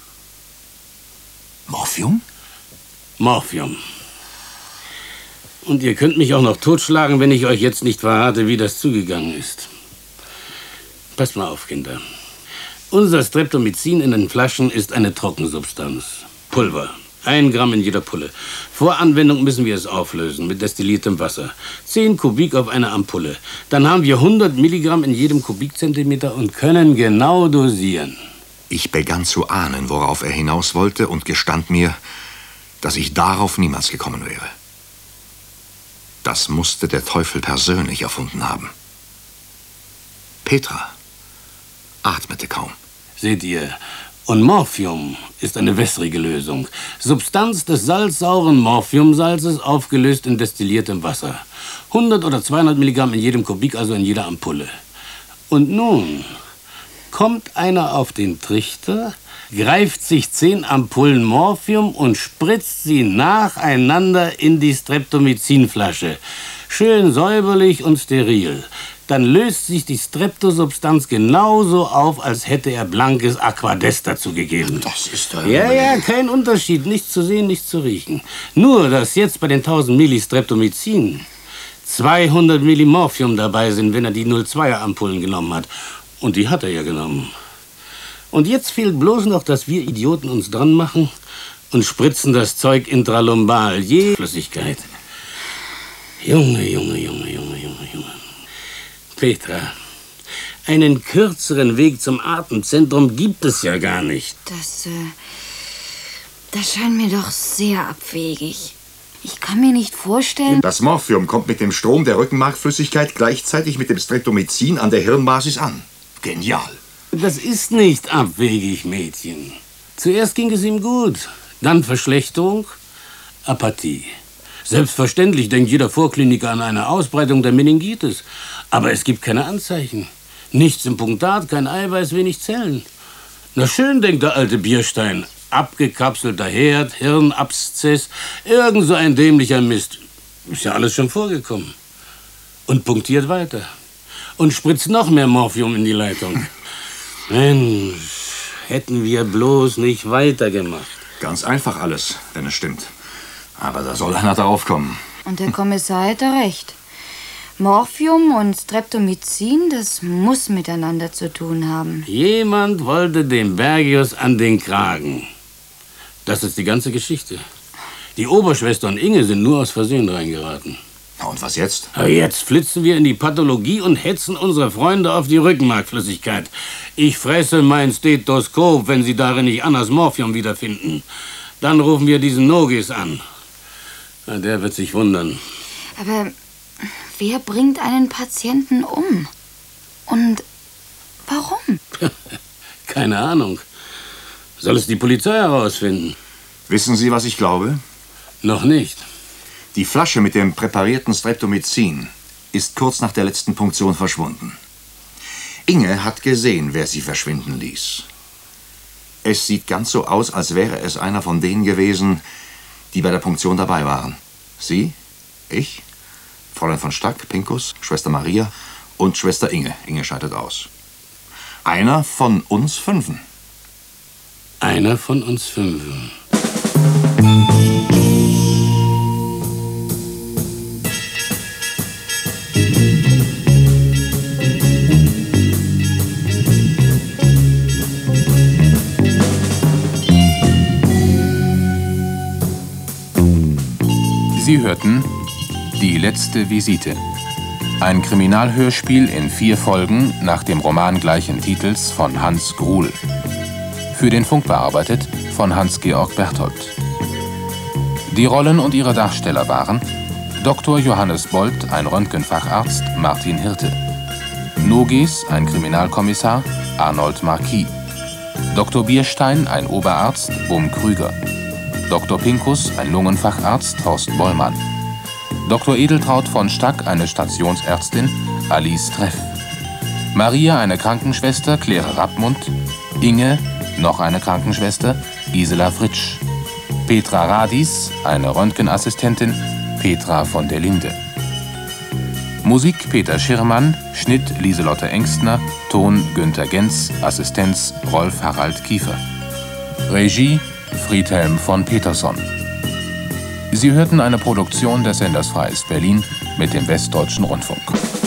Speaker 4: Morphium?
Speaker 6: Morphium. Und ihr könnt mich auch noch totschlagen, wenn ich euch jetzt nicht verrate, wie das zugegangen ist. Passt mal auf, Kinder. Unser Streptomycin in den Flaschen ist eine Trockensubstanz. Pulver. 1 Gramm in jeder Pulle. Vor Anwendung müssen wir es auflösen mit destilliertem Wasser. 10 Kubik auf eine Ampulle. Dann haben wir 100 Milligramm in jedem Kubikzentimeter und können genau dosieren.
Speaker 4: Ich begann zu ahnen, worauf er hinaus wollte und gestand mir, dass ich darauf niemals gekommen wäre. Das musste der Teufel persönlich erfunden haben. Petra atmete kaum.
Speaker 6: Seht ihr, und Morphium ist eine wässrige Lösung. Substanz des salzsauren Morphiumsalzes aufgelöst in destilliertem Wasser. 100 oder 200 Milligramm in jedem Kubik, also in jeder Ampulle. Und nun kommt einer auf den Trichter, greift sich 10 Ampullen Morphium und spritzt sie nacheinander in die Streptomycinflasche. Schön säuberlich und steril. Dann löst sich die Streptosubstanz genauso auf, als hätte er blankes Aquadest dazu gegeben.
Speaker 4: Das ist
Speaker 6: Ja, kein Unterschied. Nichts zu sehen, nichts zu riechen. Nur, dass jetzt bei den 1000 Milli Streptomycin 200 Milli Morphium dabei sind, wenn er die 0,2er Ampullen genommen hat. Und die hat er ja genommen. Und jetzt fehlt bloß noch, dass wir Idioten uns dran machen und spritzen das Zeug intralumbal, je Flüssigkeit. Junge. Petra, einen kürzeren Weg zum Atemzentrum gibt es ja gar nicht.
Speaker 8: Das scheint mir doch sehr abwegig. Ich kann mir nicht vorstellen...
Speaker 4: Das Morphium kommt mit dem Strom der Rückenmarkflüssigkeit gleichzeitig mit dem Streptomycin an der Hirnbasis an. Genial.
Speaker 6: Das ist nicht abwegig, Mädchen. Zuerst ging es ihm gut, dann Verschlechterung, Apathie. Selbstverständlich denkt jeder Vorkliniker an eine Ausbreitung der Meningitis. Aber es gibt keine Anzeichen. Nichts im Punktat, kein Eiweiß, wenig Zellen. Na schön, denkt der alte Bierstein. Abgekapselter Herd, Hirnabszess, irgend so ein dämlicher Mist. Ist ja alles schon vorgekommen. Und punktiert weiter. Und spritzt noch mehr Morphium in die Leitung. Mensch, hätten wir bloß nicht weitergemacht.
Speaker 4: Ganz einfach alles, wenn es stimmt. Aber da soll einer drauf kommen.
Speaker 8: Und der Kommissar hätte recht. Morphium und Streptomycin, das muss miteinander zu tun haben.
Speaker 6: Jemand wollte den Bergius an den Kragen. Das ist die ganze Geschichte. Die Oberschwester und Inge sind nur aus Versehen reingeraten.
Speaker 4: Na, und was jetzt?
Speaker 6: Aber jetzt flitzen wir in die Pathologie und hetzen unsere Freunde auf die Rückenmarkflüssigkeit. Ich fresse mein Stethoskop, wenn sie darin nicht Annas Morphium wiederfinden. Dann rufen wir diesen Nogis an. Na, der wird sich wundern.
Speaker 8: Aber wer bringt einen Patienten um? Und warum?
Speaker 6: Keine Ahnung. Soll es die Polizei herausfinden?
Speaker 4: Wissen Sie, was ich glaube?
Speaker 6: Noch nicht.
Speaker 4: Die Flasche mit dem präparierten Streptomycin ist kurz nach der letzten Punktion verschwunden. Inge hat gesehen, wer sie verschwinden ließ. Es sieht ganz so aus, als wäre es einer von denen gewesen, die bei der Punktion dabei waren. Sie, ich, Fräulein von Stack, Pinkus, Schwester Maria und Schwester Inge. Inge scheidet aus. Einer von uns Fünfen.
Speaker 6: Einer von uns Fünfen.
Speaker 3: Sie hörten Die letzte Visite. Ein Kriminalhörspiel in 4 Folgen nach dem Roman gleichen Titels von Hans Gruhl. Für den Funk bearbeitet von Hans-Georg Berthold. Die Rollen und ihre Darsteller waren Dr. Johannes Bold, ein Röntgenfacharzt, Martin Hirte. Nogis, ein Kriminalkommissar, Arnold Marquis. Dr. Bierstein, ein Oberarzt, Bum Krüger. Dr. Pinkus, ein Lungenfacharzt, Horst Bollmann. Dr. Edeltraud von Stack, eine Stationsärztin, Alice Treff. Maria, eine Krankenschwester, Claire Rappmund. Inge, noch eine Krankenschwester, Gisela Fritsch. Petra Radis, eine Röntgenassistentin, Petra von der Linde. Musik Peter Schirmann, Schnitt Lieselotte Engstner, Ton Günther Genz, Assistenz Rolf Harald Kiefer. Regie Friedhelm von Peterson. Sie hörten eine Produktion des Senders Freies Berlin mit dem Westdeutschen Rundfunk.